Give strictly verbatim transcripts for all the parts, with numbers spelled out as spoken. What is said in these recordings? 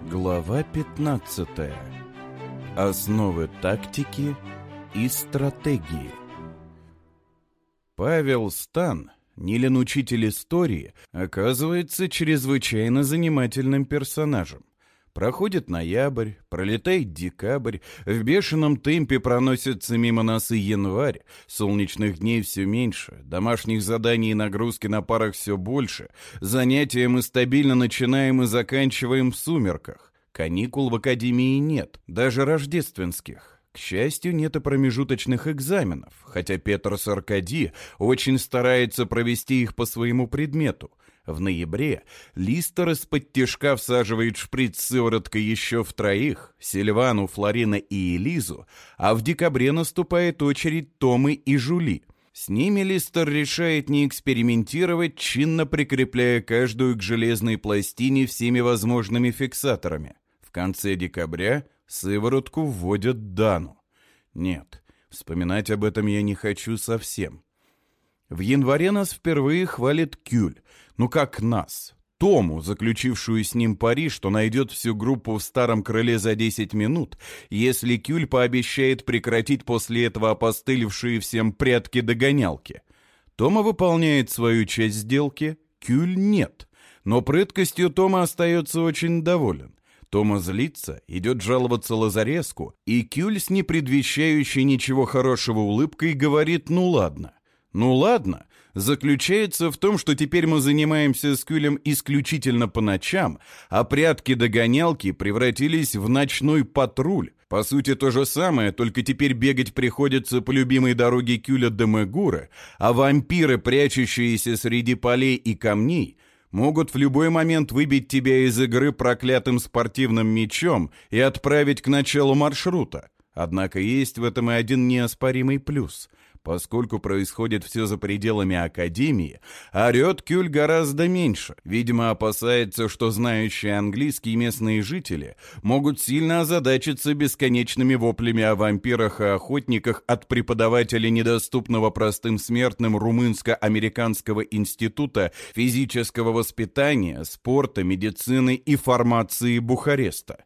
Глава пятнадцатая. Основы тактики и стратегии. Павел Стан, Нилин учитель истории, оказывается чрезвычайно занимательным персонажем. Проходит ноябрь, пролетает декабрь, в бешеном темпе проносится мимо нас и январь, солнечных дней все меньше, домашних заданий и нагрузки на парах все больше, занятия мы стабильно начинаем и заканчиваем в сумерках. Каникул в академии нет, даже рождественских. К счастью, нет и промежуточных экзаменов, хотя Петрос Аркадий очень старается провести их по своему предмету. В ноябре Листер из-под тишка всаживает шприц сывороткой еще в троих, Сильвану, Флорина и Элизу, а в декабре наступает очередь Томы и Жули. С ними Листер решает не экспериментировать, чинно прикрепляя каждую к железной пластине всеми возможными фиксаторами. В конце декабря сыворотку вводят Дану. Нет, вспоминать об этом я не хочу совсем. В январе нас впервые хвалит Кюль. Ну как нас? Тому, заключившую с ним пари, что найдет всю группу в старом крыле за десять минут, если Кюль пообещает прекратить после этого опостылевшие всем прятки-догонялки. Тома выполняет свою часть сделки, Кюль нет. Но прыткостью Тома остается очень доволен. Тома злится, идет жаловаться Лазареску, и Кюль с непредвещающей ничего хорошего улыбкой говорит «ну ладно». «Ну ладно» заключается в том, что теперь мы занимаемся с Кюлем исключительно по ночам, а прятки-догонялки превратились в ночной патруль. По сути, то же самое, только теперь бегать приходится по любимой дороге Кюля до Мегуры, а вампиры, прячущиеся среди полей и камней, могут в любой момент выбить тебя из игры проклятым спортивным мячом и отправить к началу маршрута. Однако есть в этом и один неоспоримый плюс. Поскольку происходит все за пределами академии, орет Кюль гораздо меньше. Видимо, опасается, что знающие английский местные жители могут сильно озадачиться бесконечными воплями о вампирах и охотниках от преподавателя недоступного простым смертным Румынско-Американского института физического воспитания, спорта, медицины и фармации Бухареста.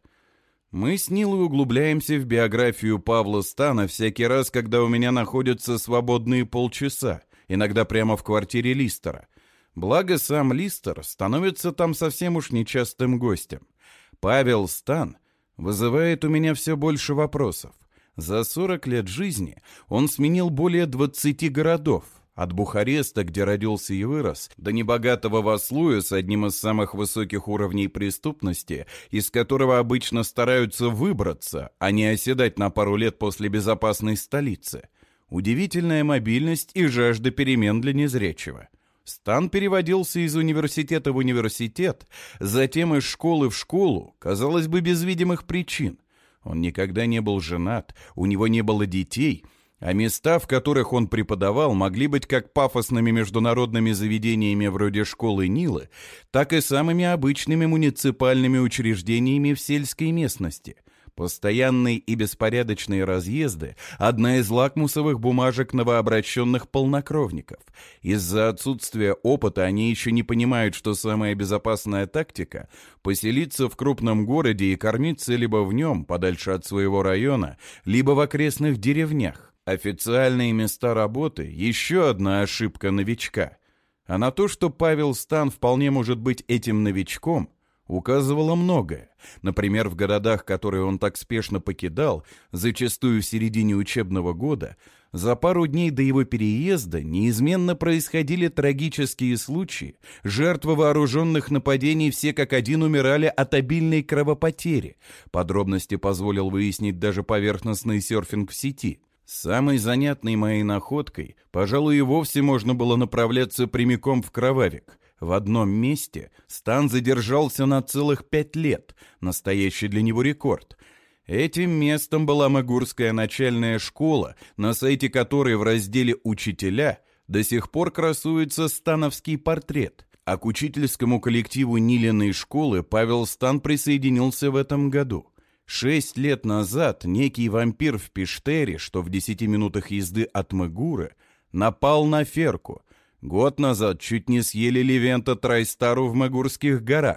Мы с Нилой углубляемся в биографию Павла Стана всякий раз, когда у меня находятся свободные полчаса, иногда прямо в квартире Листера. Благо, сам Листер становится там совсем уж нечастым гостем. Павел Стан вызывает у меня все больше вопросов. За сорок лет жизни он сменил более двадцати городов. От Бухареста, где родился и вырос, до небогатого Васлуя с одним из самых высоких уровней преступности, из которого обычно стараются выбраться, а не оседать на пару лет после безопасной столицы. Удивительная мобильность и жажда перемен для незрячего. Стан переводился из университета в университет, затем из школы в школу, казалось бы, без видимых причин. Он никогда не был женат, у него не было детей, а места, в которых он преподавал, могли быть как пафосными международными заведениями вроде школы Нилы, так и самыми обычными муниципальными учреждениями в сельской местности. Постоянные и беспорядочные разъезды – одна из лакмусовых бумажек новообращенных полнокровников. Из-за отсутствия опыта они еще не понимают, что самая безопасная тактика – поселиться в крупном городе и кормиться либо в нем, подальше от своего района, либо в окрестных деревнях. Официальные места работы – еще одна ошибка новичка. А на то, что Павел Стан вполне может быть этим новичком, указывало многое. Например, в городах, которые он так спешно покидал, зачастую в середине учебного года, за пару дней до его переезда неизменно происходили трагические случаи, жертвы вооруженных нападений все как один умирали от обильной кровопотери. Подробности позволил выяснить даже поверхностный серфинг в сети. Самой занятной моей находкой, пожалуй, и вовсе можно было направляться прямиком в Кровавик. В одном месте Стан задержался на целых пять лет, настоящий для него рекорд. Этим местом была Мегурская начальная школа, на сайте которой в разделе «Учителя» до сих пор красуется становский портрет. А к учительскому коллективу Нилиной школы Павел Стан присоединился в этом году. Шесть лет назад некий вампир в Пиштере, что в десяти минутах езды от Мегуры, напал на Ферку. Год назад чуть не съели Левента Трайстару в Мегурских горах.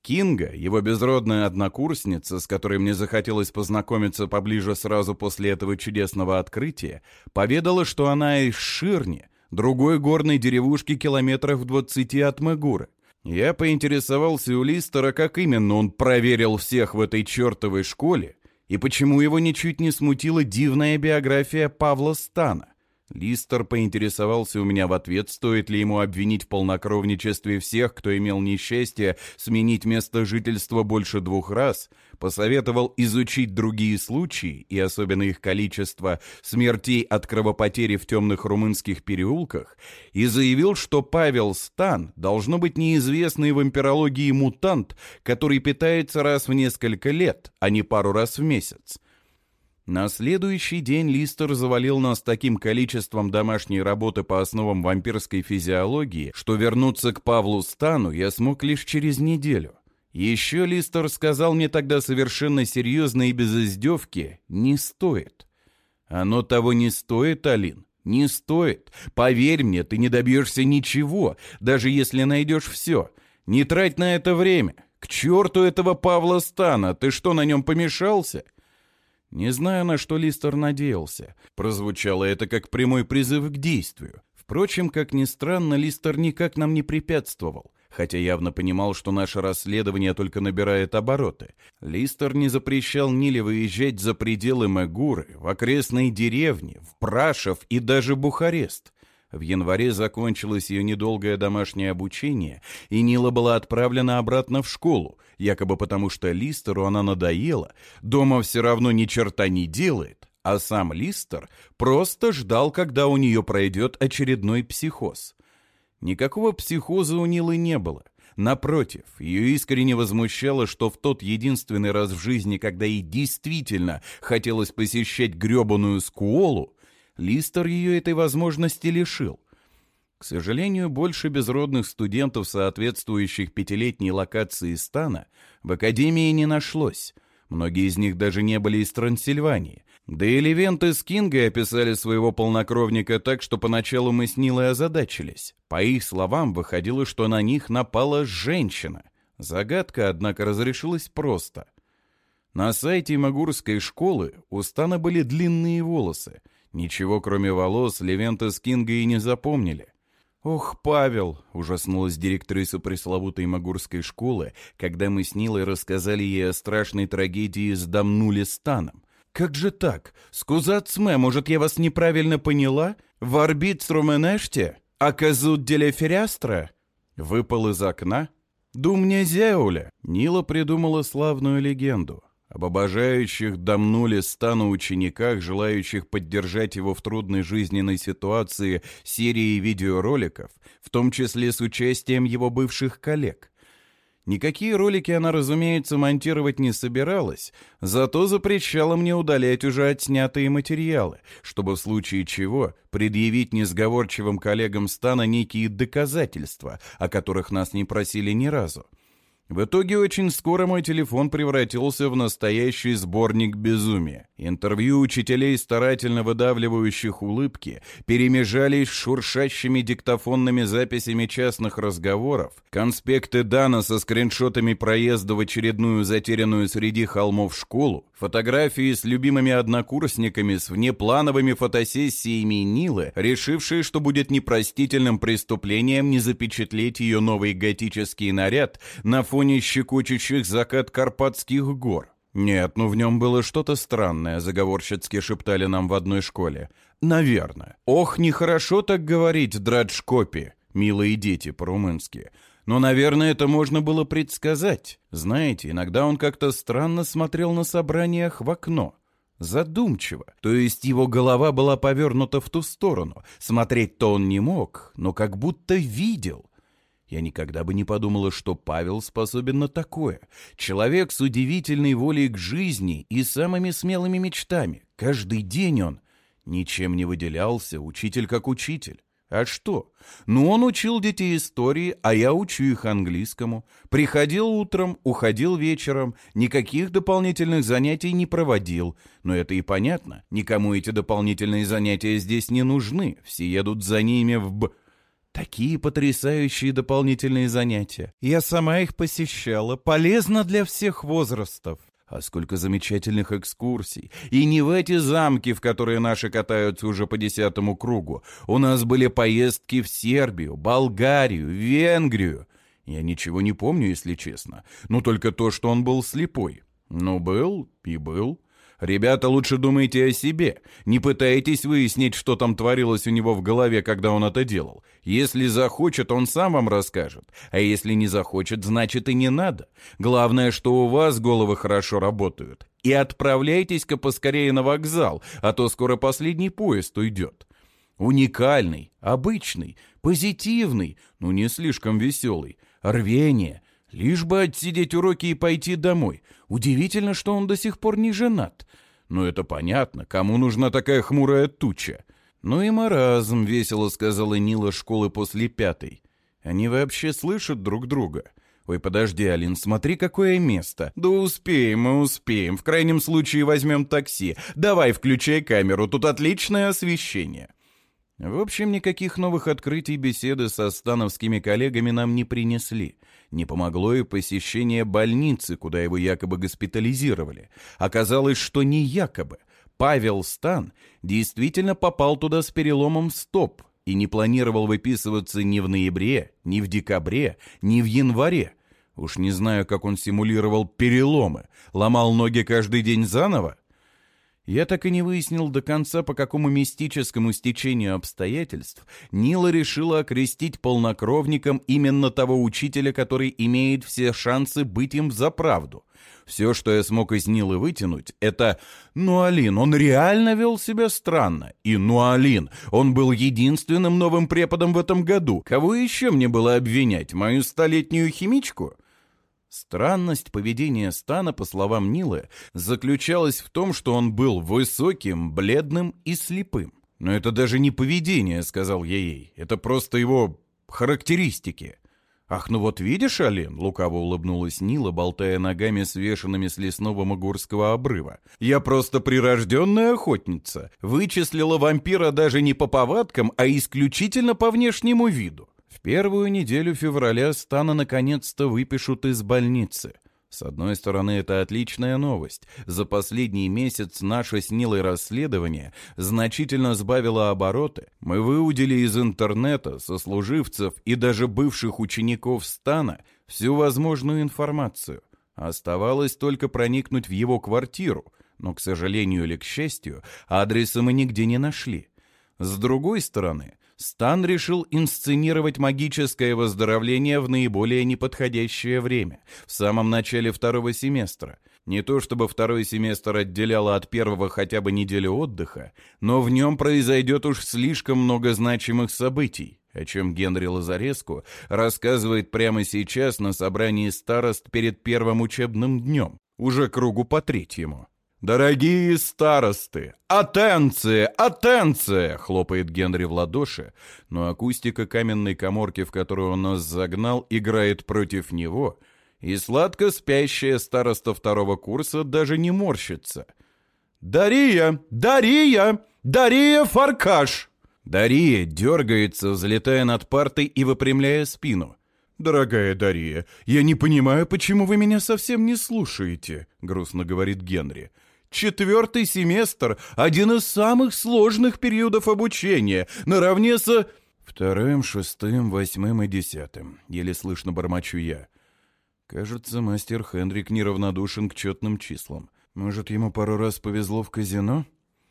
Кинга, его безродная однокурсница, с которой мне захотелось познакомиться поближе сразу после этого чудесного открытия, поведала, что она из Ширни, другой горной деревушки километрах в двадцати от Мегуры. Я поинтересовался у Листера, как именно он проверил всех в этой чертовой школе, и почему его ничуть не смутила дивная биография Павла Стана. Листер поинтересовался у меня в ответ, стоит ли ему обвинить в полнокровничестве всех, кто имел несчастье сменить место жительства больше двух раз, посоветовал изучить другие случаи, и особенно их количество, смертей от кровопотери в темных румынских переулках, и заявил, что Павел Стан должно быть неизвестный в вампирологии мутант, который питается раз в несколько лет, а не пару раз в месяц. На следующий день Листер завалил нас таким количеством домашней работы по основам вампирской физиологии, что вернуться к Павлу Стану я смог лишь через неделю. Еще Листер сказал мне тогда совершенно серьезно и без издевки: «Не стоит». Оно того не стоит, Алин, не стоит. Поверь мне, ты не добьешься ничего, даже если найдешь все. Не трать на это время. К черту этого Павла Стана, ты что, на нем помешался? Не знаю, на что Листер надеялся. Прозвучало это как прямой призыв к действию. Впрочем, как ни странно, Листер никак нам не препятствовал, хотя явно понимал, что наше расследование только набирает обороты. Листер не запрещал Ниле выезжать за пределы Мегуры, в окрестные деревни, в Прашов и даже Бухарест. В январе закончилось ее недолгое домашнее обучение, и Нила была отправлена обратно в школу, якобы потому что Листеру она надоела, дома все равно ни черта не делает, а сам Листер просто ждал, когда у нее пройдет очередной психоз. Никакого психоза у Нилы не было. Напротив, ее искренне возмущало, что в тот единственный раз в жизни, когда ей действительно хотелось посещать гребаную скуолу, Листер ее этой возможности лишил. К сожалению, больше безродных студентов, соответствующих пятилетней локации Стана, в академии не нашлось. Многие из них даже не были из Трансильвании. Да и Левенты с Кингой описали своего полнокровника так, что поначалу мы с Нилой озадачились. По их словам, выходило, что на них напала женщина. Загадка, однако, разрешилась просто. На сайте Мегурской школы у Стана были длинные волосы. Ничего, кроме волос, Левенты с Кингой и не запомнили. «Ох, Павел!» — ужаснулась директриса пресловутой Мегурской школы, когда мы с Нилой рассказали ей о страшной трагедии с Дамнули Станом. «Как же так? Скузацме, может, я вас неправильно поняла? Варбит руменеште? А казут деля ферястра?» Выпал из окна. «Думня зяуля!» Нила придумала славную легенду об обожающих Дамнули Стану учениках, желающих поддержать его в трудной жизненной ситуации серией видеороликов, в том числе с участием его бывших коллег. Никакие ролики она, разумеется, монтировать не собиралась, зато запрещала мне удалять уже отснятые материалы, чтобы в случае чего предъявить несговорчивым коллегам Стана некие доказательства, о которых нас не просили ни разу. В итоге очень скоро мой телефон превратился в настоящий сборник безумия. Интервью учителей, старательно выдавливающих улыбки, перемежались с шуршащими диктофонными записями частных разговоров, конспекты Дана со скриншотами проезда в очередную затерянную среди холмов школу, фотографии с любимыми однокурсниками с внеплановыми фотосессиями Нилы, решившие, что будет непростительным преступлением не запечатлеть ее новый готический наряд на фоне щекочущих закат Карпатских гор. «Нет, ну в нем было что-то странное», — заговорщицки шептали нам в одной школе. «Наверное. Ох, нехорошо так говорить, драджкопи, милые дети по-румынски. Но, наверное, это можно было предсказать. Знаете, иногда он как-то странно смотрел на собраниях в окно. Задумчиво. То есть его голова была повернута в ту сторону. Смотреть-то он не мог, но как будто видел». Я никогда бы не подумала, что Павел способен на такое. Человек с удивительной волей к жизни и самыми смелыми мечтами. Каждый день он ничем не выделялся, учитель как учитель. А что? Ну, он учил детей истории, а я учу их английскому. Приходил утром, уходил вечером, никаких дополнительных занятий не проводил. Но это и понятно, никому эти дополнительные занятия здесь не нужны, все едут за ними в б... Такие потрясающие дополнительные занятия. Я сама их посещала. Полезно для всех возрастов. А сколько замечательных экскурсий. И не в эти замки, в которые наши катаются уже по десятому кругу. У нас были поездки в Сербию, Болгарию, Венгрию. Я ничего не помню, если честно. Но только то, что он был слепой. Ну, был и был. Ребята, лучше думайте о себе. Не пытайтесь выяснить, что там творилось у него в голове, когда он это делал. Если захочет, он сам вам расскажет. А если не захочет, значит и не надо. Главное, что у вас головы хорошо работают. И отправляйтесь-ка поскорее на вокзал, а то скоро последний поезд уйдет. Уникальный, обычный, позитивный, но не слишком веселый. Рвение. Лишь бы отсидеть уроки и пойти домой. Удивительно, что он до сих пор не женат. Но это понятно, кому нужна такая хмурая туча. Ну и маразм, весело сказала Нила школы после пятой. Они вообще слышат друг друга? Ой, подожди, Алин, смотри, какое место. Да успеем, мы успеем. В крайнем случае возьмем такси. Давай, включай камеру, тут отличное освещение. В общем, никаких новых открытий беседы со становскими коллегами нам не принесли. Не помогло и посещение больницы, куда его якобы госпитализировали. Оказалось, что не якобы. Павел Стан действительно попал туда с переломом стоп и не планировал выписываться ни в ноябре, ни в декабре, ни в январе. Уж не знаю, как он симулировал переломы. Ломал ноги каждый день заново? Я так и не выяснил до конца, по какому мистическому стечению обстоятельств Нила решила окрестить полнокровником именно того учителя, который имеет все шансы быть им взаправду. Все, что я смог из Нилы вытянуть, это «Ну, Алин, он реально вел себя странно». И «Ну, Алин, он был единственным новым преподом в этом году. Кого еще мне было обвинять? Мою столетнюю химичку?» Странность поведения Стана, по словам Нилы, заключалась в том, что он был высоким, бледным и слепым. «Но это даже не поведение», — сказал я ей, — «это просто его характеристики». «Ах, ну вот видишь, Алин», — лукаво улыбнулась Нила, болтая ногами, свешенными с лесного Магурского обрыва, «я просто прирожденная охотница, вычислила вампира даже не по повадкам, а исключительно по внешнему виду». В первую неделю февраля Стана наконец-то выпишут из больницы. С одной стороны, это отличная новость. За последний месяц наше с Нилой расследование значительно сбавило обороты. Мы выудили из интернета, сослуживцев и даже бывших учеников Стана всю возможную информацию. Оставалось только проникнуть в его квартиру, но, к сожалению или к счастью, адреса мы нигде не нашли. С другой стороны, Стан решил инсценировать магическое выздоровление в наиболее неподходящее время, в самом начале второго семестра. Не то чтобы второй семестр отделяло от первого хотя бы неделю отдыха, но в нем произойдет уж слишком много значимых событий, о чем Генри Лазареску рассказывает прямо сейчас на собрании старост перед первым учебным днем, уже кругу по третьему. «Дорогие старосты! Атенция! Атенция!» — хлопает Генри в ладоши, но акустика каменной каморки, в которую он нас загнал, играет против него, и сладко спящая староста второго курса даже не морщится. «Дария! Дария! Дария Фаркаш!» Дария дергается, взлетая над партой и выпрямляя спину. «Дорогая Дария, я не понимаю, почему вы меня совсем не слушаете», — грустно говорит Генри. «Четвертый семестр — один из самых сложных периодов обучения, наравне со...» «Вторым, шестым, восьмым и десятым», — еле слышно бормочу я. Кажется, мастер Хендрик неравнодушен к четным числам. Может, ему пару раз повезло в казино?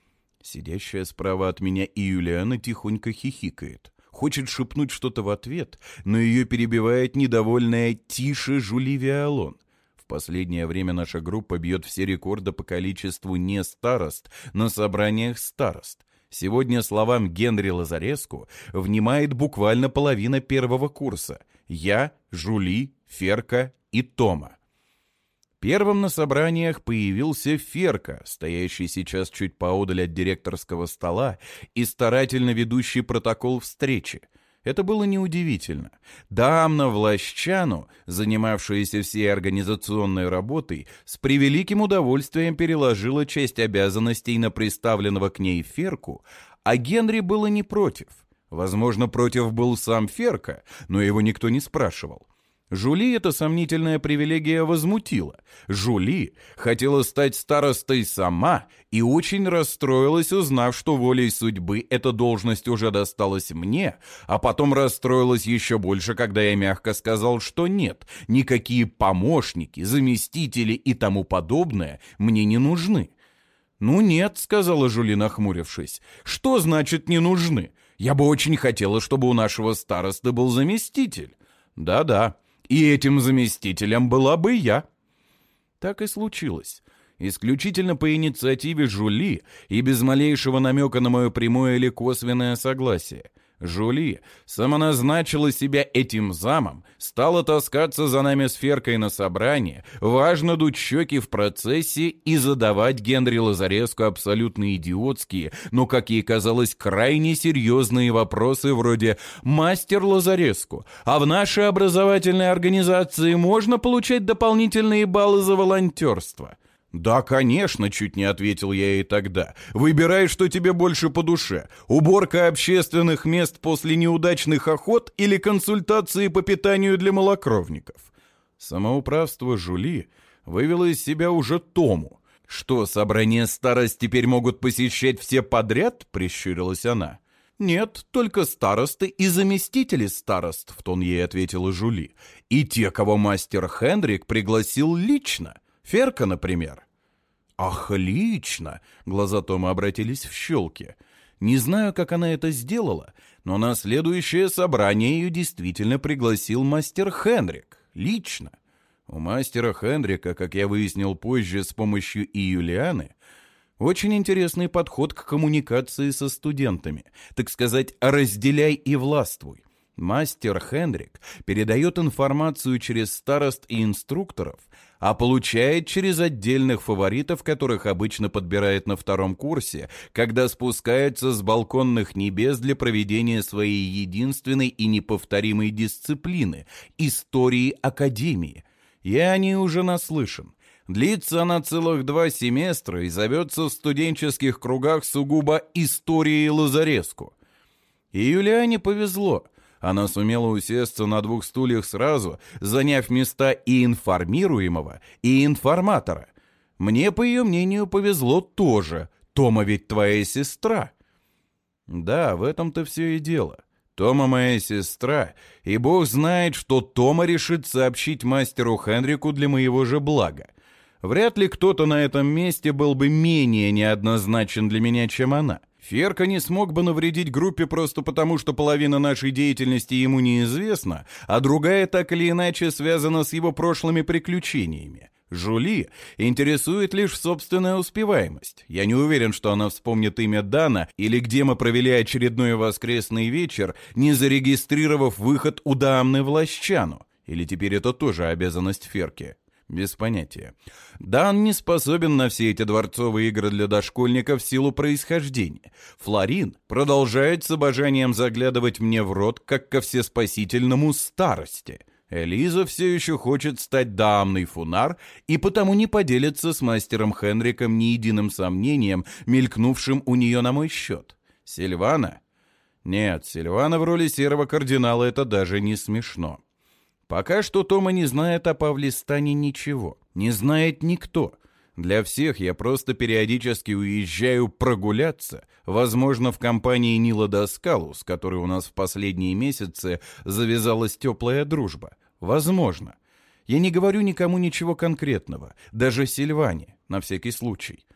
Сидящая справа от меня и Юлиана тихонько хихикает. Хочет шепнуть что-то в ответ, но ее перебивает недовольная «Тише, Жюли Виалон». В последнее время наша группа бьет все рекорды по количеству не старост на собраниях старост. Сегодня словам Генри Лазареску внимает буквально половина первого курса. Я, Жюли, Ферка и Тома. Первым на собраниях появился Ферка, стоящий сейчас чуть поодаль от директорского стола и старательно ведущий протокол встречи. Это было неудивительно. Дамна Влащану, занимавшаяся всей организационной работой, с превеликим удовольствием переложила часть обязанностей на представленного к ней Ферку, а Генри было не против. Возможно, против был сам Ферка, но его никто не спрашивал. Жули эта сомнительная привилегия возмутила. Жули хотела стать старостой сама и очень расстроилась, узнав, что волей судьбы эта должность уже досталась мне, а потом расстроилась еще больше, когда я мягко сказал, что нет, никакие помощники, заместители и тому подобное мне не нужны. «Ну нет», — сказала Жули, нахмурившись. «Что значит «не нужны»? Я бы очень хотела, чтобы у нашего старосты был заместитель». «Да-да, и этим заместителем была бы я». Так и случилось. Исключительно по инициативе Жули и без малейшего намека на мое прямое или косвенное согласие. Жули самоназначила себя этим замом, стала таскаться за нами с Феркой на собрание, важно дуть щеки в процессе и задавать Генри Лазареску абсолютно идиотские, но, как ей казалось, крайне серьезные вопросы вроде «Мастер Лазареску, а в нашей образовательной организации можно получать дополнительные баллы за волонтерство?» «Да, конечно», — чуть не ответил я ей тогда. «Выбирай, что тебе больше по душе. Уборка общественных мест после неудачных охот или консультации по питанию для малокровников?» Самоуправство Жули вывело из себя уже Тому. «Что, собрания старост теперь могут посещать все подряд?» — прищурилась она. «Нет, только старосты и заместители старост», — в тон ей ответила Жули. «И те, кого мастер Хендрик пригласил лично. Ферка, например». «Ах, лично!» — глаза Тома обратились в щелки. Не знаю, как она это сделала, но на следующее собрание ее действительно пригласил мастер Хендрик. Лично. У мастера Хендрика, как я выяснил позже с помощью и Юлианы, очень интересный подход к коммуникации со студентами. Так сказать, разделяй и властвуй. Мастер Хендрик передает информацию через старост и инструкторов, а получает через отдельных фаворитов, которых обычно подбирает на втором курсе, когда спускается с балконных небес для проведения своей единственной и неповторимой дисциплины – истории Академии. Я о ней уже наслышан. Длится она целых два семестра и зовется в студенческих кругах сугубо «Историей Лазареску». И Юлиане повезло. Она сумела усесться на двух стульях сразу, заняв места и информируемого, и информатора. Мне, по ее мнению, повезло тоже. Тома ведь твоя сестра. Да, в этом-то все и дело. Тома моя сестра, и бог знает, что Тома решит сообщить мастеру Хенрику для моего же блага. Вряд ли кто-то на этом месте был бы менее неоднозначен для меня, чем она. Ферка не смог бы навредить группе просто потому, что половина нашей деятельности ему неизвестна, а другая так или иначе связана с его прошлыми приключениями. Жули интересует лишь собственная успеваемость. Я не уверен, что она вспомнит имя Дана или где мы провели очередной воскресный вечер, не зарегистрировав выход у дамны в Лощану. Или теперь это тоже обязанность Ферки? Без понятия. Дан не способен на все эти дворцовые игры для дошкольников в силу происхождения. Флорин продолжает с обожанием заглядывать мне в рот, как ко всеспасительному старости. Элиза все еще хочет стать дамной Фунар и потому не поделится с мастером Хенриком ни единым сомнением, мелькнувшим у нее на мой счет. Сильвана? Нет, Сильвана в роли серого кардинала — это даже не смешно. Пока что Тома не знает о Павлистане ничего. Не знает никто. Для всех я просто периодически уезжаю прогуляться, возможно, в компании Нила Доскалу, с которой у нас в последние месяцы завязалась теплая дружба. Возможно. Я не говорю никому ничего конкретного, даже Сильване, на всякий случай.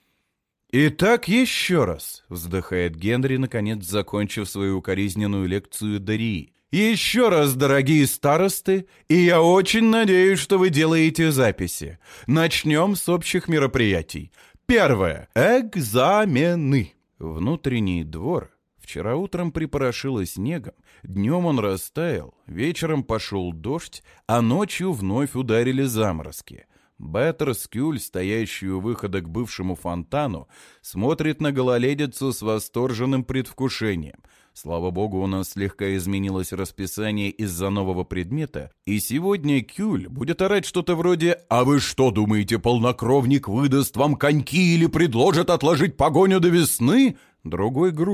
«Итак, еще раз», — вздыхает Генри, наконец закончив свою укоризненную лекцию Дарии. «Еще раз, дорогие старосты, и я очень надеюсь, что вы делаете записи. Начнем с общих мероприятий. Первое. Экзамены». Внутренний двор вчера утром припорошило снегом, днем он растаял, вечером пошел дождь, а ночью вновь ударили заморозки. Беттер Скюль, стоящий у выхода к бывшему фонтану, смотрит на гололедицу с восторженным предвкушением. Слава богу, у нас слегка изменилось расписание из-за нового предмета, и сегодня Кюль будет орать что-то вроде «А вы что думаете, полнокровник выдаст вам коньки или предложит отложить погоню до весны?» другой группе.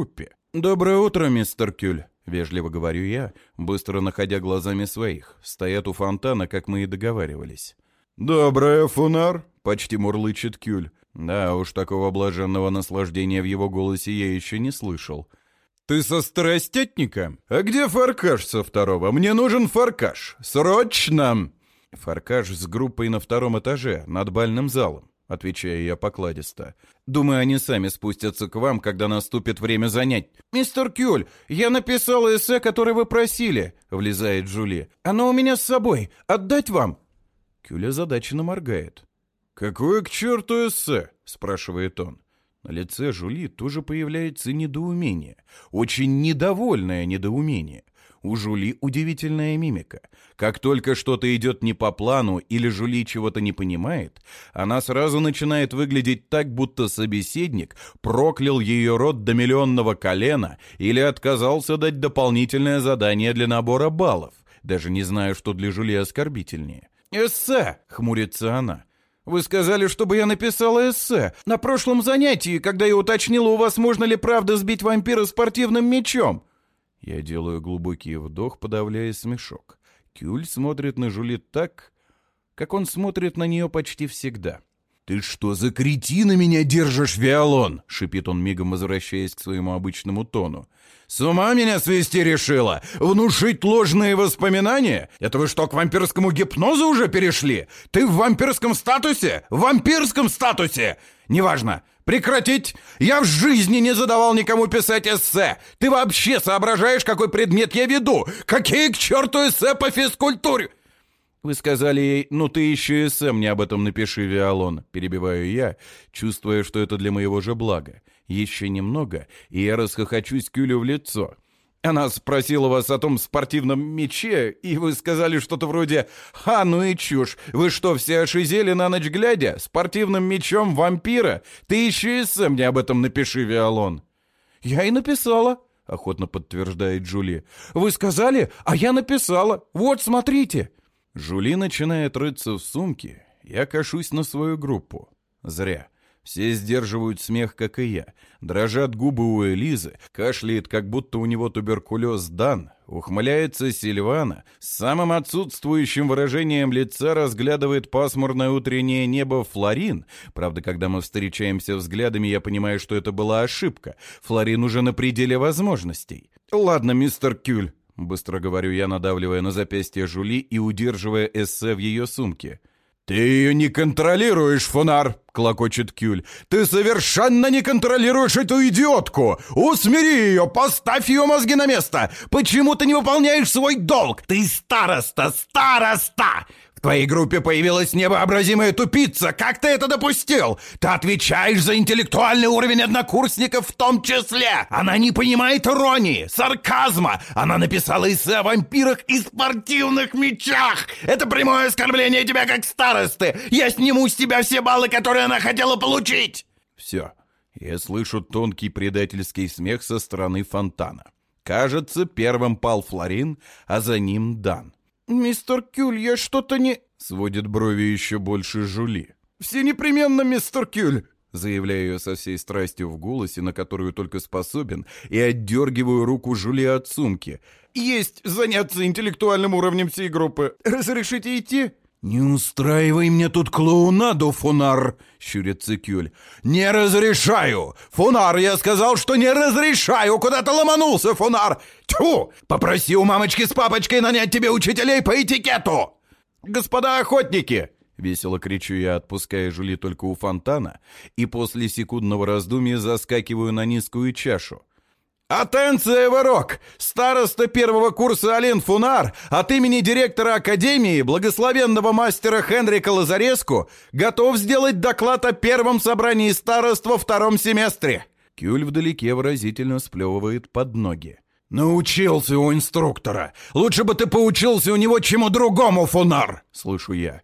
«Доброе утро, мистер Кюль», — вежливо говорю я, быстро находя глазами своих. Стоят у фонтана, как мы и договаривались. «Доброе, Фунар», — почти мурлычет Кюль. Да уж, такого блаженного наслаждения в его голосе я еще не слышал. «Ты со старостятника? А где фаркаш со второго? Мне нужен фаркаш. Срочно!» «Фаркаш с группой на втором этаже, над бальным залом», — отвечаю я покладисто. «Думаю, они сами спустятся к вам, когда наступит время занять». «Мистер Кюль, я написала эссе, которое вы просили», — влезает Жюли. «Оно у меня с собой. Отдать вам?» Кюль озадаченно моргает. «Какое к черту эссе?» — спрашивает он. На лице Жюли тоже появляется недоумение. Очень недовольное недоумение. У Жюли удивительная мимика. Как только что-то идет не по плану или Жюли чего-то не понимает, она сразу начинает выглядеть так, будто собеседник проклял ее род до миллионного колена или отказался дать дополнительное задание для набора баллов. Даже не знаю, что для Жюли оскорбительнее. «Эссе!» — хмурится она. «Вы сказали, чтобы я написала эссе. На прошлом занятии, когда я уточнила у вас, можно ли правда сбить вампира спортивным мечом». Я делаю глубокий вдох, подавляя смешок. Кюль смотрит на Жюли так, как он смотрит на нее почти всегда. «Ты что за кретина меня держишь, Виолон?» — шипит он, мигом возвращаясь к своему обычному тону. «С ума меня свести решила? Внушить ложные воспоминания? Это вы что, к вампирскому гипнозу уже перешли? Ты в вампирском статусе? В вампирском статусе? Неважно. Прекратить! Я в жизни не задавал никому писать эссе! Ты вообще соображаешь, какой предмет я веду? Какие к черту эссе по физкультуре?» «Вы сказали ей, ну ты еще эссе мне об этом напиши, Виолон», — перебиваю я, чувствуя, что это для моего же блага. Еще немного, и я расхохочусь Кюлю в лицо. «Она спросила вас о том спортивном мече, и вы сказали что-то вроде «Ха, ну и чушь! Вы что, все ошизели на ночь глядя? Спортивным мечом вампира? Ты еще эссе мне об этом напиши, Виолон». «Я и написала», — охотно подтверждает Жюли. «Вы сказали, а я написала. Вот, смотрите». Жюли начинает рыться в сумке. Я кашусь на свою группу. Зря. Все сдерживают смех, как и я. Дрожат губы у Элизы, кашляет, как будто у него туберкулез Дан. Ухмыляется Сильвана. С самым отсутствующим выражением лица разглядывает пасмурное утреннее небо Флорин. Правда, когда мы встречаемся взглядами, я понимаю, что это была ошибка. Флорин уже на пределе возможностей. «Ладно, мистер Кюль», — быстро говорю я, надавливая на запястье Жюли и удерживая эссе в ее сумке. «Ты ее не контролируешь, Фунар!» — клокочет Кюль. «Ты совершенно не контролируешь эту идиотку! Усмири ее, поставь ее мозги на место! Почему ты не выполняешь свой долг? Ты староста, староста! В твоей группе появилась невообразимая тупица! Как ты это допустил? Ты отвечаешь за интеллектуальный уровень однокурсников в том числе! Она не понимает иронии, сарказма! Она написала эссе о вампирах и спортивных мечах! Это прямое оскорбление тебя как старосты! Я сниму с тебя все баллы, которые она хотела получить!» Все. Я слышу тонкий предательский смех со стороны фонтана. Кажется, первым пал Флорин, а за ним Дан. «Мистер Кюль, я что-то не...» — сводит брови еще больше Жюли. «Все непременно, мистер Кюль!» — заявляю я со всей страстью в голосе, на которую только способен, и отдергиваю руку Жюли от сумки. «Есть заняться интеллектуальным уровнем всей группы. Разрешите идти?» «Не устраивай мне тут клоунаду, Фунар!» — щурится Кюль. «Не разрешаю! Фунар, я сказал, что не разрешаю! Куда ты ломанулся, Фунар? Тьфу! Попроси у мамочки с папочкой нанять тебе учителей по этикету!» «Господа охотники!» — весело кричу я, отпуская Жюли только у фонтана, и после секундного раздумья заскакиваю на низкую чашу. «Атенция, Варок! Староста первого курса Ален Фунар от имени директора Академии, благословенного мастера Хенрика Лазареску, готов сделать доклад о первом собрании старост во втором семестре!» Кюль вдалеке выразительно сплевывает под ноги. «Научился у инструктора! Лучше бы ты поучился у него чему другому, Фунар!» — слышу я.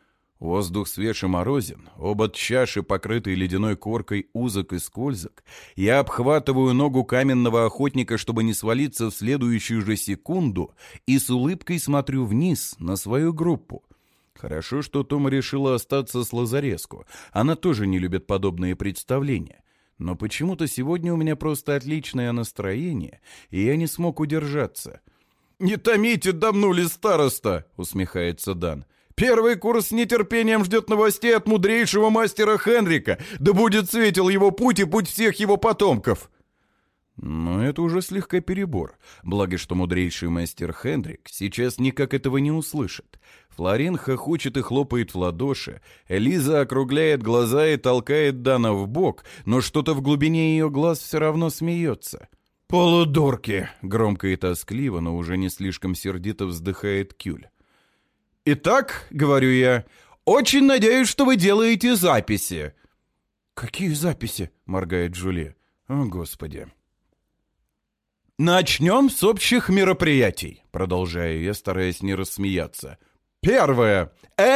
Воздух свеж и морозен, оба чаши, покрытые ледяной коркой, узок и скользок. Я обхватываю ногу каменного охотника, чтобы не свалиться в следующую же секунду, и с улыбкой смотрю вниз на свою группу. Хорошо, что Тома решила остаться с Лазареску. Она тоже не любит подобные представления. Но почему-то сегодня у меня просто отличное настроение, и я не смог удержаться. «Не томите, дамнули староста!» — усмехается Дан. «Первый курс с нетерпением ждет новостей от мудрейшего мастера Хенрика. Да будет светел его путь и путь всех его потомков!» Но это уже слегка перебор. Благо, что мудрейший мастер Хенрик сейчас никак этого не услышит. Флорин хохочет и хлопает в ладоши. Элиза округляет глаза и толкает Дана в бок, но что-то в глубине ее глаз все равно смеется. «Полудурки!» — громко и тоскливо, но уже не слишком сердито вздыхает Кюль. «Итак, — говорю я, — очень надеюсь, что вы делаете записи». «Какие записи?» — моргает Джулия. «О, Господи!» «Начнем с общих мероприятий», — продолжаю я, стараясь не рассмеяться. «Первое.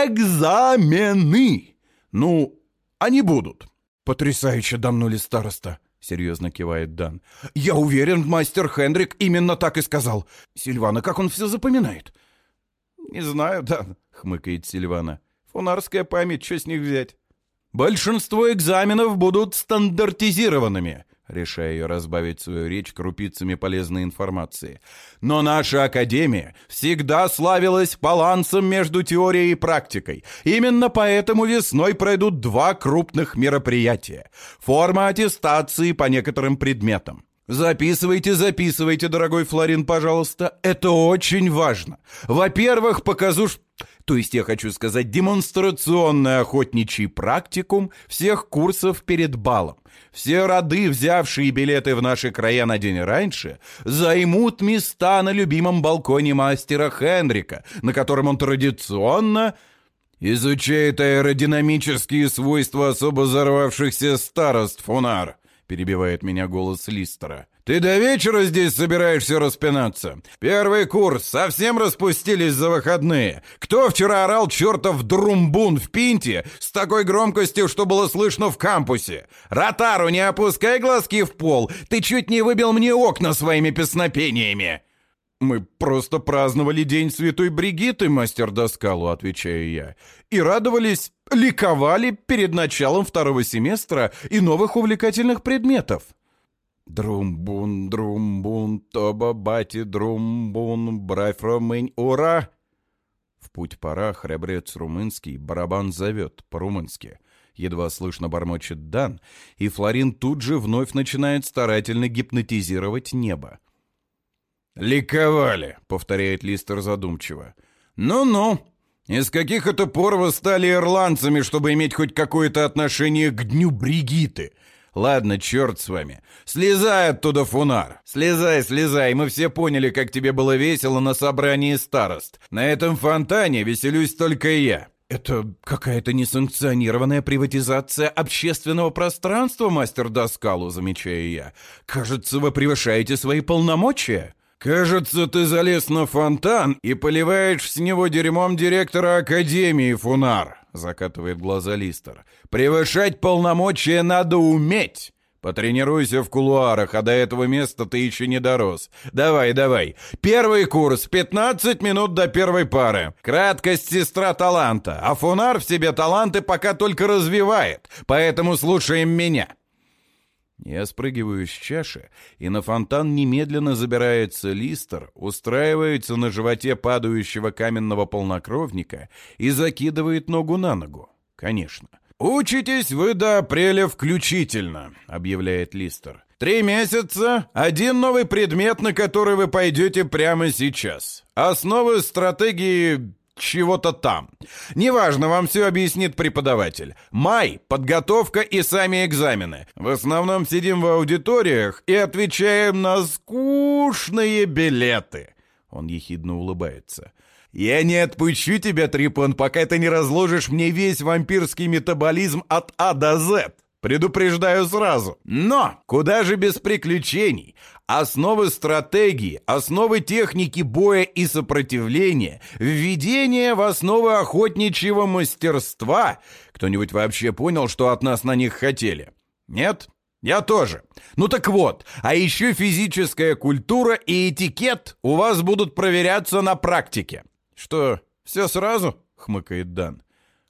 Экзамены. Ну, они будут». «Потрясающе, дамнули староста», — серьезно кивает Дан. «Я уверен, мастер Хенрик именно так и сказал. Сильвана, как он все запоминает?» «Не знаю, Дан», — хмыкает Сильвана. «Фунарская память, что с них взять?» «Большинство экзаменов будут стандартизированными», — решаю я разбавить свою речь крупицами полезной информации. «Но наша академия всегда славилась балансом между теорией и практикой. Именно поэтому весной пройдут два крупных мероприятия. Форма аттестации по некоторым предметам. Записывайте, записывайте, дорогой Флорин, пожалуйста. Это очень важно. Во-первых, покажу... То есть я хочу сказать, демонстрационный охотничий практикум всех курсов перед балом. Все роды, взявшие билеты в наши края на день раньше, займут места на любимом балконе мастера Хенрика, на котором он традиционно изучает аэродинамические свойства особо взорвавшихся старост, Фунар, перебивает меня голос Листера. «Ты до вечера здесь собираешься распинаться? Первый курс, совсем распустились за выходные. Кто вчера орал чертов друмбун в пинте с такой громкостью, что было слышно в кампусе? Ротару, не опускай глазки в пол, ты чуть не выбил мне окна своими песнопениями!» «Мы просто праздновали День Святой Бригитты, мастер Доскалу», — отвечаю я, «и радовались, ликовали перед началом второго семестра и новых увлекательных предметов». «Друмбун, друмбун, тоба бати, друмбун, бравь румынь, ура!» В путь пора, храбрец румынский, барабан зовет, по-румынски. Едва слышно бормочет Дан, и Флорин тут же вновь начинает старательно гипнотизировать небо. «Ликовали», — повторяет Листер задумчиво. «Ну-ну, из каких это пор вы стали ирландцами, чтобы иметь хоть какое-то отношение к Дню Бригитты? Ладно, черт с вами. Слезай оттуда, Фунар. Слезай, слезай. Мы все поняли, как тебе было весело на собрании старост. На этом фонтане веселюсь только я». «Это какая-то несанкционированная приватизация общественного пространства, мастер Доскалу», замечаю я. «Кажется, вы превышаете свои полномочия». «Кажется, ты залез на фонтан и поливаешь с него дерьмом директора Академии, Фунар», — закатывает глаза Листер. «Превышать полномочия надо уметь. Потренируйся в кулуарах, а до этого места ты еще не дорос. Давай, давай. Первый курс, пятнадцать минут до первой пары. Краткость — сестра таланта, а Фунар в себе таланты пока только развивает, поэтому слушаем меня». Я спрыгиваю с чаши, и на фонтан немедленно забирается Листер, устраивается на животе падающего каменного полнокровника и закидывает ногу на ногу. Конечно. «Учитесь вы до апреля включительно», — объявляет Листер. «Три месяца, один новый предмет, на который вы пойдете прямо сейчас. Основы стратегии... чего-то там. Неважно, вам все объяснит преподаватель. Май, подготовка и сами экзамены. В основном сидим в аудиториях и отвечаем на скучные билеты». Он ехидно улыбается. «Я не отпущу тебя, Трипон, пока ты не разложишь мне весь вампирский метаболизм от А до З. Предупреждаю сразу. Но куда же без приключений? Основы стратегии, основы техники боя и сопротивления, введение в основы охотничьего мастерства. Кто-нибудь вообще понял, что от нас на них хотели? Нет? Я тоже. Ну так вот, а еще физическая культура и этикет у вас будут проверяться на практике». «Что, все сразу?» — хмыкает Дан.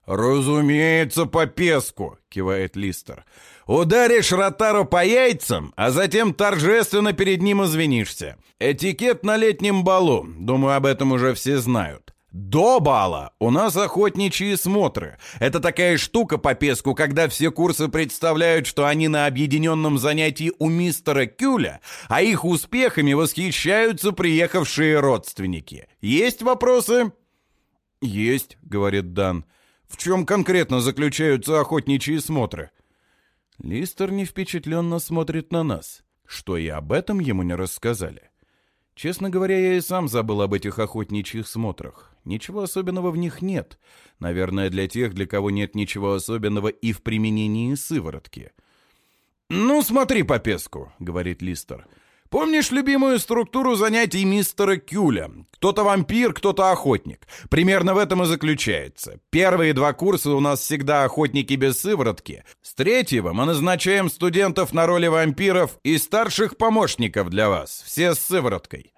«Разумеется, по песку», — кивает Листер. «Ударишь Ротару по яйцам, а затем торжественно перед ним извинишься. Этикет на летнем балу, думаю, об этом уже все знают. До бала у нас охотничьи смотры. Это такая штука по песку, когда все курсы представляют, что они на объединенном занятии у мистера Кюля, а их успехами восхищаются приехавшие родственники. Есть вопросы?» «Есть», — говорит Дан. «В чем конкретно заключаются охотничьи смотры?» Листер невпечатленно смотрит на нас. Что и об этом ему не рассказали. Честно говоря, я и сам забыл об этих охотничьих смотрах. Ничего особенного в них нет. Наверное, для тех, для кого нет ничего особенного и в применении сыворотки. «Ну, смотри по песку», — говорит Листер. «Помнишь любимую структуру занятий мистера Кюля? Кто-то вампир, кто-то охотник. Примерно в этом и заключается. Первые два курса у нас всегда охотники без сыворотки. С третьего мы назначаем студентов на роли вампиров и старших помощников для вас. Все с сывороткой».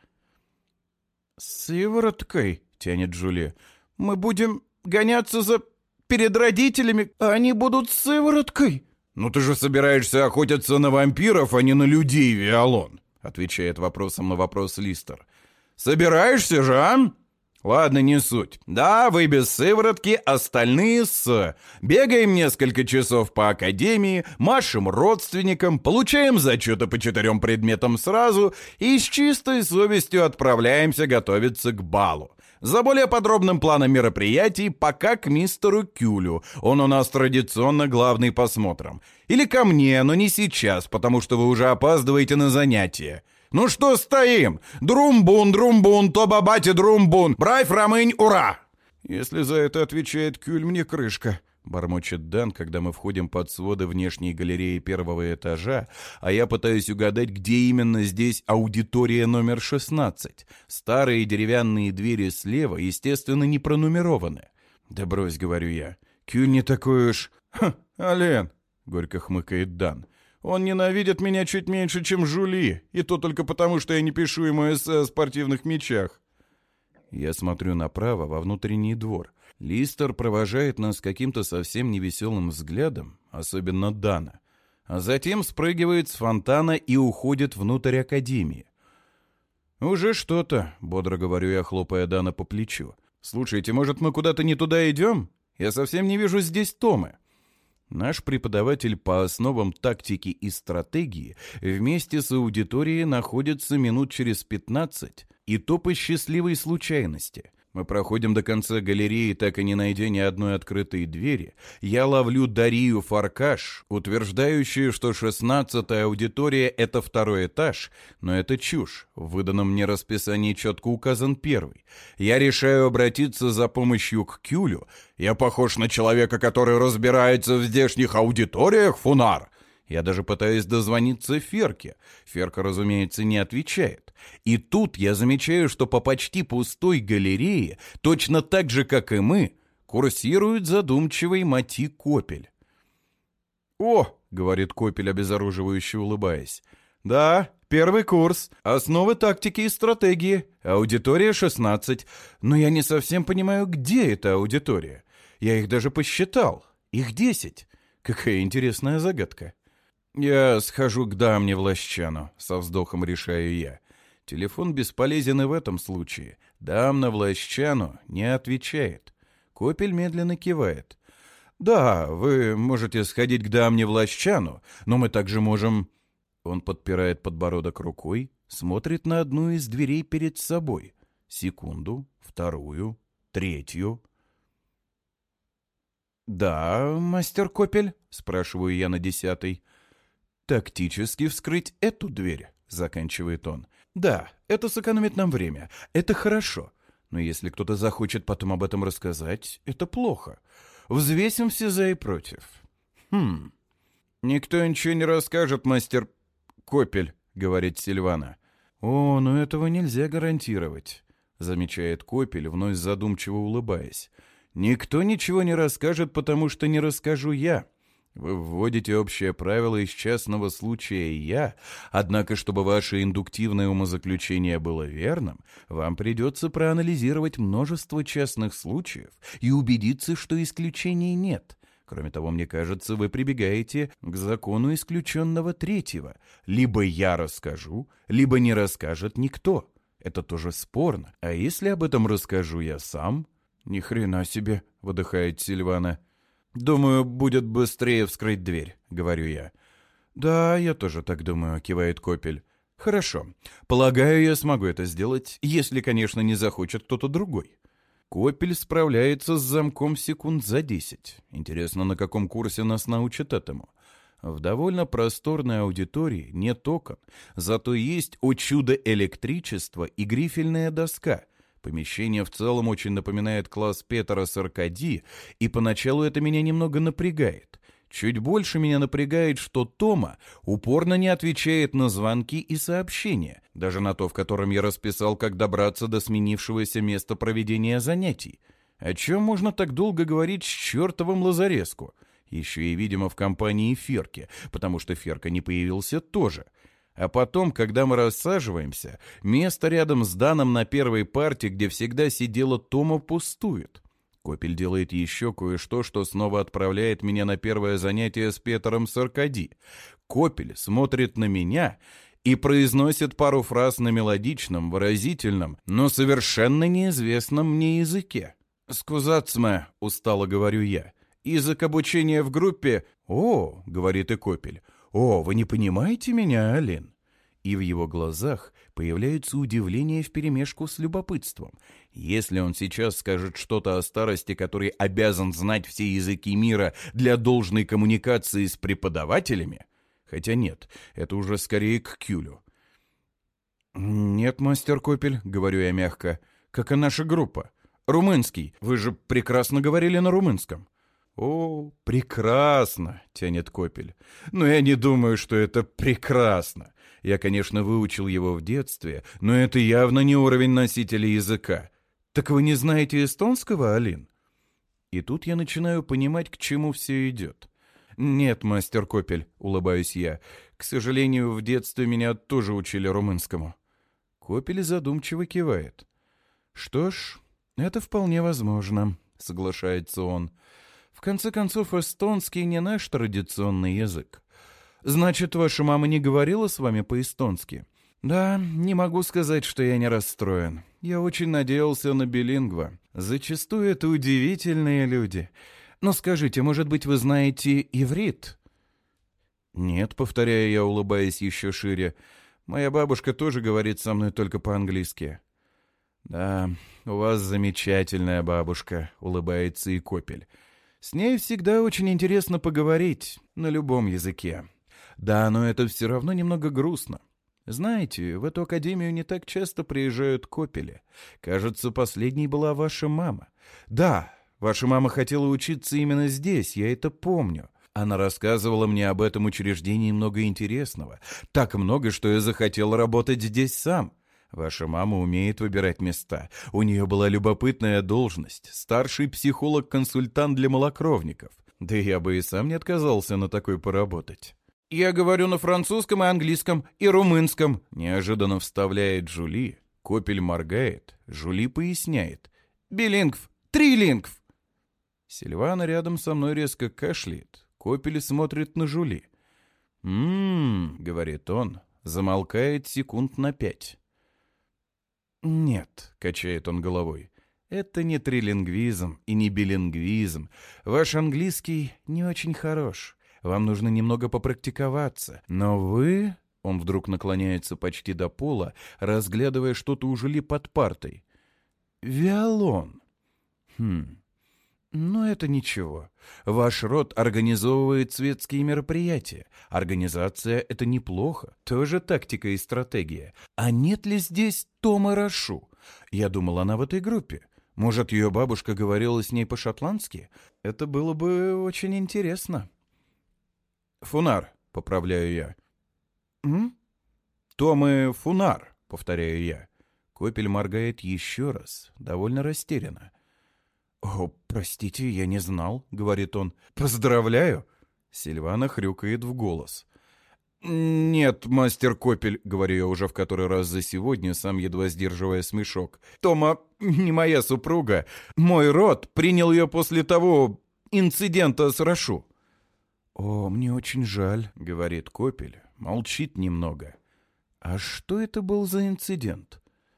«С сывороткой?» — тянет Джулия. «Мы будем гоняться за... перед родителями, а они будут с сывороткой?» «Ну ты же собираешься охотиться на вампиров, а не на людей, Виолон», — отвечает вопросом на вопрос Листер. «Собираешься же, а? Ладно, не суть. Да, вы без сыворотки, остальные с... Бегаем несколько часов по академии, машем родственникам, получаем зачеты по четырем предметам сразу и с чистой совестью отправляемся готовиться к балу. За более подробным планом мероприятий пока к мистеру Кюлю. Он у нас традиционно главный по смотрам. Или ко мне, но не сейчас, потому что вы уже опаздываете на занятия. Ну что стоим? Друмбун, друмбун, тоба-бати, друмбун. Брайф, рамынь, ура!» «Если за это отвечает Кюль, мне крышка», — бормочет Дан, когда мы входим под своды внешней галереи первого этажа, а я пытаюсь угадать, где именно здесь аудитория номер шестнадцать. Старые деревянные двери слева, естественно, не пронумерованы. «Да брось», — говорю я, — «Кюль не такой уж...» «Ха, Ален», — горько хмыкает Дан, — «он ненавидит меня чуть меньше, чем Жули, и то только потому, что я не пишу ему эссе о спортивных мячах». Я смотрю направо, во внутренний двор. Листер провожает нас каким-то совсем невеселым взглядом, особенно Дана, а затем спрыгивает с фонтана и уходит внутрь академии. «Уже что-то», — бодро говорю я, хлопая Дана по плечу. «Слушайте, может, мы куда-то не туда идем? Я совсем не вижу здесь Томы». Наш преподаватель по основам тактики и стратегии вместе с аудиторией находится минут через пятнадцать, и то по счастливой случайности. Мы проходим до конца галереи, так и не найдя ни одной открытой двери. Я ловлю Дарию Фаркаш, утверждающую, что шестнадцатая аудитория — это второй этаж, но это чушь. В выданном мне расписании четко указан первый. Я решаю обратиться за помощью к Кюлю. Я похож на человека, который разбирается в здешних аудиториях, Фунар. Я даже пытаюсь дозвониться Ферке. Ферка, разумеется, не отвечает. И тут я замечаю, что по почти пустой галерее, точно так же, как и мы, курсирует задумчивый Мати Копель. «О!» — говорит Копель, обезоруживающе улыбаясь. «Да, первый курс. Основы тактики и стратегии. Аудитория шестнадцать. Но я не совсем понимаю, где эта аудитория. Я их даже посчитал. Их десять. Какая интересная загадка». «Я схожу к дамне в Лощану», — со вздохом решаю я. Телефон бесполезен и в этом случае. Дамна в Лощану не отвечает. Копель медленно кивает. «Да, вы можете сходить к дамне в Лощану, но мы также можем...» Он подпирает подбородок рукой, смотрит на одну из дверей перед собой. Секунду, вторую, третью. «Да, мастер Копель?» — спрашиваю я на десятой. «Тактически вскрыть эту дверь», — заканчивает он. «Да, это сэкономит нам время. Это хорошо. Но если кто-то захочет потом об этом рассказать, это плохо. Взвесим все за и против». «Хм... Никто ничего не расскажет, мастер Копель», — говорит Сильвана. «О, но этого нельзя гарантировать», — замечает Копель, вновь задумчиво улыбаясь. «Никто ничего не расскажет, потому что не расскажу я. Вы вводите общее правило из частного случая «я», однако, чтобы ваше индуктивное умозаключение было верным, вам придется проанализировать множество частных случаев и убедиться, что исключений нет. Кроме того, мне кажется, вы прибегаете к закону исключенного третьего. Либо я расскажу, либо не расскажет никто. Это тоже спорно. А если об этом расскажу я сам? Ни хрена себе, выдыхает Сильвана. «Думаю, будет быстрее вскрыть дверь», — говорю я. «Да, я тоже так думаю», — кивает Копель. «Хорошо. Полагаю, я смогу это сделать, если, конечно, не захочет кто-то другой». Копель справляется с замком секунд за десять. Интересно, на каком курсе нас научат этому? В довольно просторной аудитории нет окон, зато есть, о чудо, электричество и грифельная доска. Помещение в целом очень напоминает класс Петера с Аркади, и поначалу это меня немного напрягает. Чуть больше меня напрягает, что Тома упорно не отвечает на звонки и сообщения, даже на то, в котором я расписал, как добраться до сменившегося места проведения занятий. О чем можно так долго говорить с чертовым Лазареску? Еще и, видимо, в компании Ферки, потому что Ферка не появился тоже. А потом, когда мы рассаживаемся, место рядом с Даном на первой парте, где всегда сидела Тома, пустует. Копель делает еще кое-что, что снова отправляет меня на первое занятие с Петером с Аркади. Копель смотрит на меня и произносит пару фраз на мелодичном, выразительном, но совершенно неизвестном мне языке. «Скузацме», — устало говорю я. «Язык обучения в группе...» «О», — говорит и Копель. «О, вы не понимаете меня, Алин?» И в его глазах появляется удивление вперемешку с любопытством. Если он сейчас скажет что-то о старости, который обязан знать все языки мира для должной коммуникации с преподавателями... Хотя нет, это уже скорее к Кюлю. «Нет, мастер Копель», — говорю я мягко, — «как и наша группа. Румынский, вы же прекрасно говорили на румынском». «О, прекрасно!» — тянет Копель. «Но я не думаю, что это прекрасно. Я, конечно, выучил его в детстве, но это явно не уровень носителя языка. Так вы не знаете эстонского, Алин?» И тут я начинаю понимать, к чему все идет. «Нет, мастер Копель», — улыбаюсь я. «К сожалению, в детстве меня тоже учили румынскому». Копель задумчиво кивает. «Что ж, это вполне возможно», — соглашается он. «В конце концов, эстонский не наш традиционный язык. Значит, ваша мама не говорила с вами по-эстонски?» «Да, не могу сказать, что я не расстроен. Я очень надеялся на билингва. Зачастую это удивительные люди. Но скажите, может быть, вы знаете иврит?» «Нет», — повторяю я, улыбаясь еще шире. «Моя бабушка тоже говорит со мной только по-английски». «Да, у вас замечательная бабушка», — улыбается и Копель. «С ней всегда очень интересно поговорить на любом языке. Да, но это все равно немного грустно. Знаете, в эту академию не так часто приезжают Копели. Кажется, последней была ваша мама. Да, ваша мама хотела учиться именно здесь, я это помню. Она рассказывала мне об этом учреждении много интересного. Так много, что я захотел работать здесь сам. Ваша мама умеет выбирать места. У нее была любопытная должность. Старший психолог-консультант для малокровников. Да я бы и сам не отказался на такой поработать. «Я говорю на французском и английском, и румынском», — неожиданно вставляет Жули. Копель моргает. Жули поясняет. «Билингв! Трилингв!» Сильвана рядом со мной резко кашляет. Копель смотрит на Жули. «М-м-м», — говорит он, замолкает секунд на пять. «Нет», — качает он головой, — «это не трилингвизм и не билингвизм. Ваш английский не очень хорош. Вам нужно немного попрактиковаться. Но вы...» Он вдруг наклоняется почти до пола, разглядывая что-то у Жули под партой. «Виолон. Хм... Но это ничего. Ваш род организовывает светские мероприятия. Организация — это неплохо. Тоже тактика и стратегия. А нет ли здесь Тома Рашу? Я думал, она в этой группе. Может, ее бабушка говорила с ней по-шотландски? Это было бы очень интересно». «Фунар», — поправляю я. «М? Томы Фунар», — повторяю я. Копель моргает еще раз, довольно растерянно. «О, простите, я не знал», — говорит он. «Поздравляю!» Сильвана хрюкает в голос. «Нет, мастер Копель», — говорю я уже в который раз за сегодня, сам едва сдерживая смешок. «Тома не моя супруга. Мой род принял ее после того инцидента с Рашу». «О, мне очень жаль», — говорит Копель, молчит немного. «А что это был за инцидент?»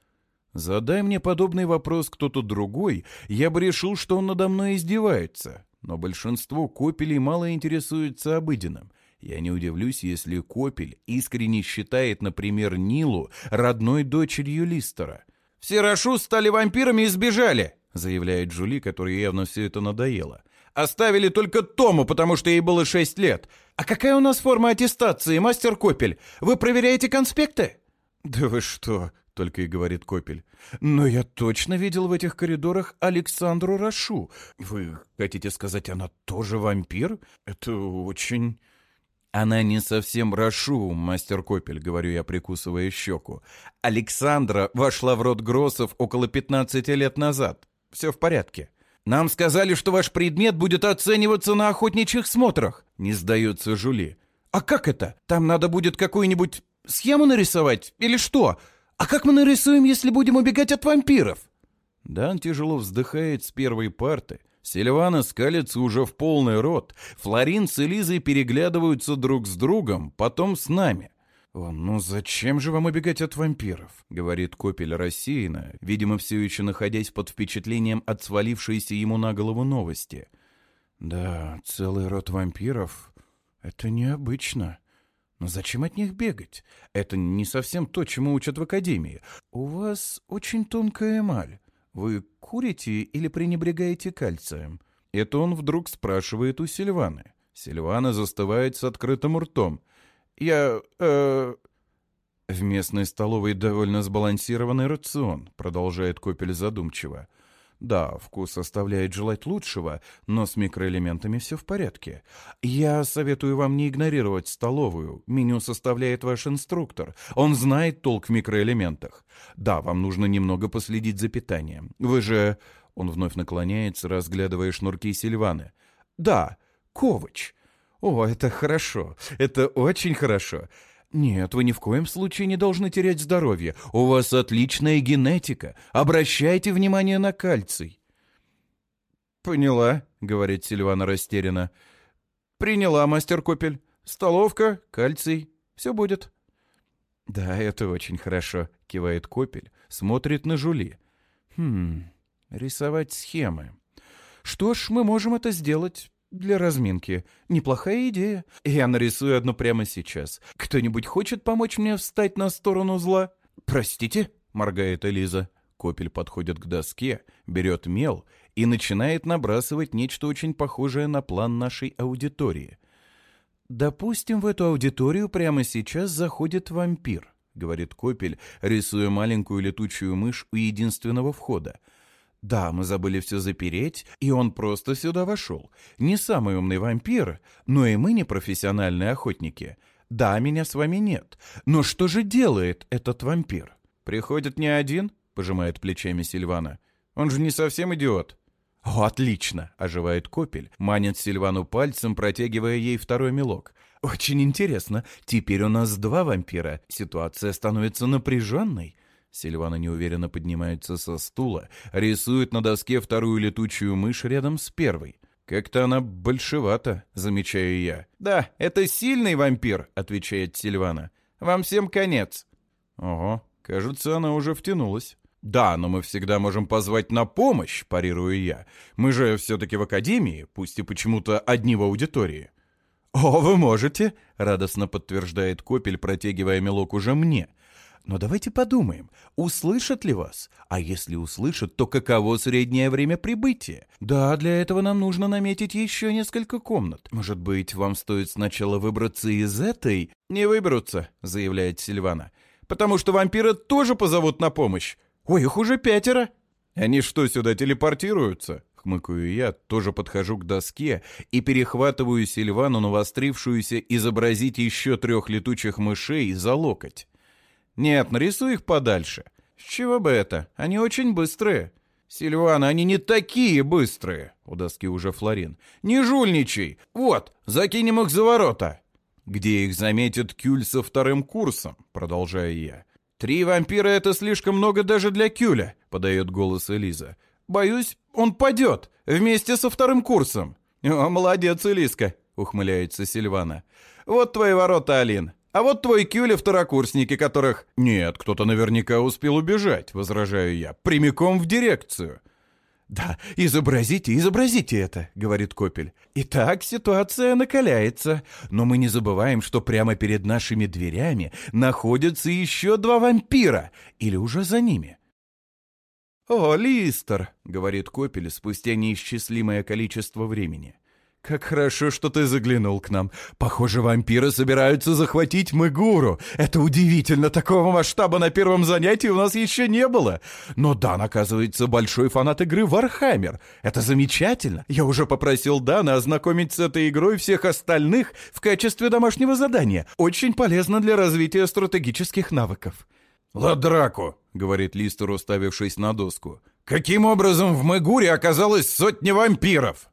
Задай мне подобный вопрос кто-то другой, я бы решил, что он надо мной издевается. Но большинство Копелей мало интересуется обыденным. Я не удивлюсь, если Копель искренне считает, например, Нилу родной дочерью Листера. «Все Рашу стали вампирами и сбежали», — заявляет Джули, которой явно все это надоело. «Оставили только Тому, потому что ей было шесть лет. А какая у нас форма аттестации, мастер Копель? Вы проверяете конспекты?» «Да вы что?» — только и говорит Копель. «Но я точно видел в этих коридорах Александру Рашу. Вы хотите сказать, она тоже вампир? Это очень...» «Она не совсем Рашу, мастер Копель», — говорю я, прикусывая щеку. «Александра вошла в род Гроссов около пятнадцати лет назад. Все в порядке». «Нам сказали, что ваш предмет будет оцениваться на охотничьих смотрах», — не сдается Жули. «А как это? Там надо будет какую-нибудь схему нарисовать? Или что? А как мы нарисуем, если будем убегать от вампиров?» Дан тяжело вздыхает с первой парты. Сильвана скалится уже в полный рот. Флорин с Элизой переглядываются друг с другом, потом с нами. «О, ну зачем же вам убегать от вампиров?» — говорит Копель рассеянно, видимо, все еще находясь под впечатлением от свалившейся ему на голову новости. «Да, целый род вампиров — это необычно. Но зачем от них бегать? Это не совсем то, чему учат в академии. У вас очень тонкая эмаль. Вы курите или пренебрегаете кальцием?» Это он вдруг спрашивает у Сильваны. Сильвана застывает с открытым ртом. «Я... э...» «В местной столовой довольно сбалансированный рацион», — продолжает Копель задумчиво. «Да, вкус оставляет желать лучшего, но с микроэлементами все в порядке. Я советую вам не игнорировать столовую. Меню составляет ваш инструктор. Он знает толк в микроэлементах. Да, вам нужно немного последить за питанием. Вы же...» Он вновь наклоняется, разглядывая шнурки Сильваны. «Да, Ковач. О, это хорошо. Это очень хорошо. Нет, вы ни в коем случае не должны терять здоровье. У вас отличная генетика. Обращайте внимание на кальций». «Поняла», — говорит Сильвана растерянно. «Приняла, мастер Копель. Столовка, кальций. Все будет». «Да, это очень хорошо», — кивает Копель, смотрит на Жули. «Хм, рисовать схемы. Что ж, мы можем это сделать». «Для разминки. Неплохая идея. Я нарисую одну прямо сейчас. Кто-нибудь хочет помочь мне встать на сторону зла?» «Простите?» — моргает Элиза. Копель подходит к доске, берет мел и начинает набрасывать нечто очень похожее на план нашей аудитории. «Допустим, в эту аудиторию прямо сейчас заходит вампир», — говорит Копель, рисуя маленькую летучую мышь у единственного входа. «Да, мы забыли все запереть, и он просто сюда вошел. Не самый умный вампир, но и мы не профессиональные охотники. Да, меня с вами нет. Но что же делает этот вампир?» «Приходит не один?» — пожимает плечами Сильвана. «Он же не совсем идиот». «О, отлично!» — оживает Копель, манит Сильвану пальцем, протягивая ей второй мелок. «Очень интересно. Теперь у нас два вампира. Ситуация становится напряженной». Сильвана неуверенно поднимается со стула, рисует на доске вторую летучую мышь рядом с первой. «Как-то она большевата», — замечаю я. «Да, это сильный вампир», — отвечает Сильвана. «Вам всем конец». «Ого, кажется, она уже втянулась». «Да, но мы всегда можем позвать на помощь», — парирую я. «Мы же все-таки в академии, пусть и почему-то одни в аудитории». «О, вы можете», — радостно подтверждает Копель, протягивая мелок уже мне. «Но давайте подумаем, услышат ли вас? А если услышат, то каково среднее время прибытия? Да, для этого нам нужно наметить еще несколько комнат. Может быть, вам стоит сначала выбраться из этой?» «Не выберутся», — заявляет Сильвана, «потому что вампира тоже позовут на помощь. Ой, их уже пятеро». «Они что, сюда телепортируются?» — хмыкаю я, тоже подхожу к доске и перехватываю Сильвану, навострившуюся изобразить еще трех летучих мышей, за локоть. «Нет, нарисуй их подальше». «С чего бы это? Они очень быстрые». «Сильвана, они не такие быстрые!» — у доски уже Флорин. «Не жульничай! Вот, закинем их за ворота!» «Где их заметит Кюль со вторым курсом?» — продолжаю я. «Три вампира — это слишком много даже для Кюля», — подает голос Элиза. «Боюсь, он падет вместе со вторым курсом». «О, молодец, Элизка», — ухмыляется Сильвана. «Вот твои ворота, Алин. А вот твой Кюль и второкурсники, которых...» «Нет, кто-то наверняка успел убежать», — возражаю я. «Прямиком в дирекцию». «Да, изобразите, изобразите это», — говорит Копель. «Итак, ситуация накаляется, но мы не забываем, что прямо перед нашими дверями находятся еще два вампира, или уже за ними». «О, Листер», — говорит Копель спустя неисчислимое количество времени. «Как хорошо, что ты заглянул к нам. Похоже, вампиры собираются захватить Мегуру. Это удивительно, такого масштаба на первом занятии у нас еще не было. Но Дан, оказывается, большой фанат игры Warhammer. Это замечательно. Я уже попросил Дана ознакомить с этой игрой всех остальных в качестве домашнего задания. Очень полезно для развития стратегических навыков». «Ладраку», — говорит Листер, уставившись на доску. «Каким образом в Мегуре оказалось сотня вампиров?»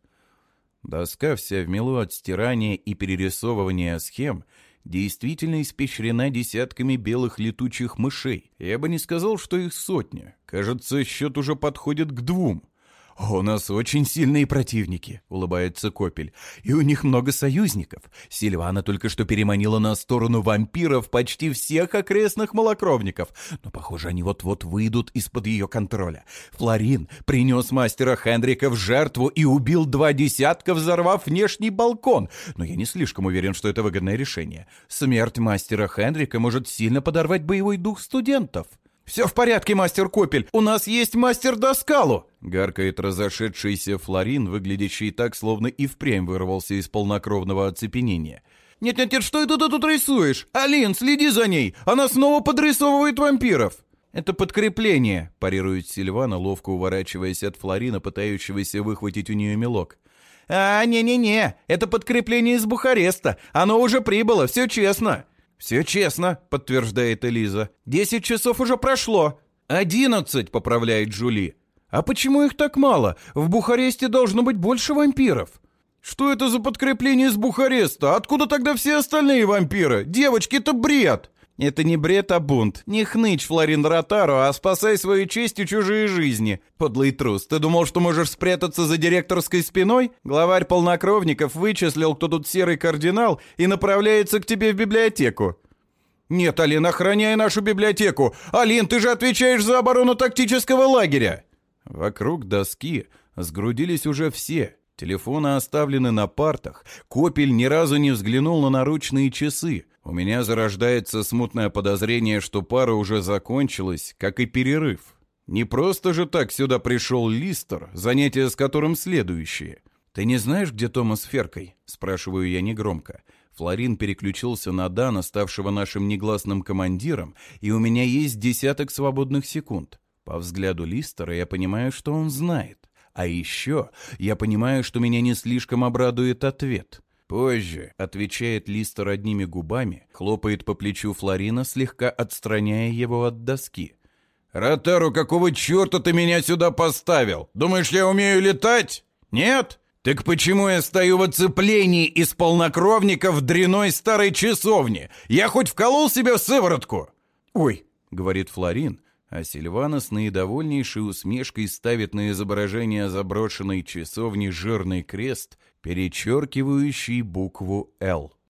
Доска вся в мелу от стирания и перерисовывания схем действительно испещрена десятками белых летучих мышей. Я бы не сказал, что их сотня. Кажется, счет уже подходит к двум. «У нас очень сильные противники», — улыбается Копель. «И у них много союзников. Сильвана только что переманила на сторону вампиров почти всех окрестных малокровников. Но, похоже, они вот-вот выйдут из-под ее контроля. Флорин принес мастера Хендрика в жертву и убил два десятка, взорвав внешний балкон. Но я не слишком уверен, что это выгодное решение. Смерть мастера Хендрика может сильно подорвать боевой дух студентов». «Все в порядке, мастер Копель, у нас есть мастер Доскалу!» Гаркает разошедшийся Флорин, выглядящий так, словно и впрямь вырвался из полнокровного оцепенения. «Нет-нет-нет, что это ты тут рисуешь? Алин, следи за ней! Она снова подрисовывает вампиров!» «Это подкрепление», — парирует Сильвана, ловко уворачиваясь от Флорина, пытающегося выхватить у нее мелок. «А, не-не-не, это подкрепление из Бухареста. Оно уже прибыло, все честно». «Все честно», — подтверждает Элиза. «Десять часов уже прошло». «Одиннадцать», — поправляет Джули. «А почему их так мало? В Бухаресте должно быть больше вампиров». «Что это за подкрепление из Бухареста? Откуда тогда все остальные вампиры? Девочки, это бред!» «Это не бред, а бунт. Не хнычь, Флорин Ротаро, а спасай свою честь и чужие жизни. Подлый трус, ты думал, что можешь спрятаться за директорской спиной? Главарь полнокровников вычислил, кто тут серый кардинал, и направляется к тебе в библиотеку». «Нет, Алин, охраняй нашу библиотеку! Алин, ты же отвечаешь за оборону тактического лагеря!» Вокруг доски сгрудились уже все. Телефоны оставлены на партах. Копель ни разу не взглянул на наручные часы. У меня зарождается смутное подозрение, что пара уже закончилась, как и перерыв. Не просто же так сюда пришел Листер, занятие с которым следующее. «Ты не знаешь, где Томас Феркой?» — спрашиваю я негромко. Флорин переключился на Дана, ставшего нашим негласным командиром, и у меня есть десяток свободных секунд. По взгляду Листера я понимаю, что он знает. А еще я понимаю, что меня не слишком обрадует ответ. «Позже», — отвечает Листер одними губами, хлопает по плечу Флорина, слегка отстраняя его от доски. «Ротару, какого черта ты меня сюда поставил? Думаешь, я умею летать? Нет? Так почему я стою в оцеплении из полнокровников в дряной старой часовне? Я хоть вколол себе в сыворотку?» «Ой», — говорит Флорин, а Сильвана с наидовольнейшей усмешкой ставит на изображение заброшенной часовни жирный крест, перечеркивающий букву «Л».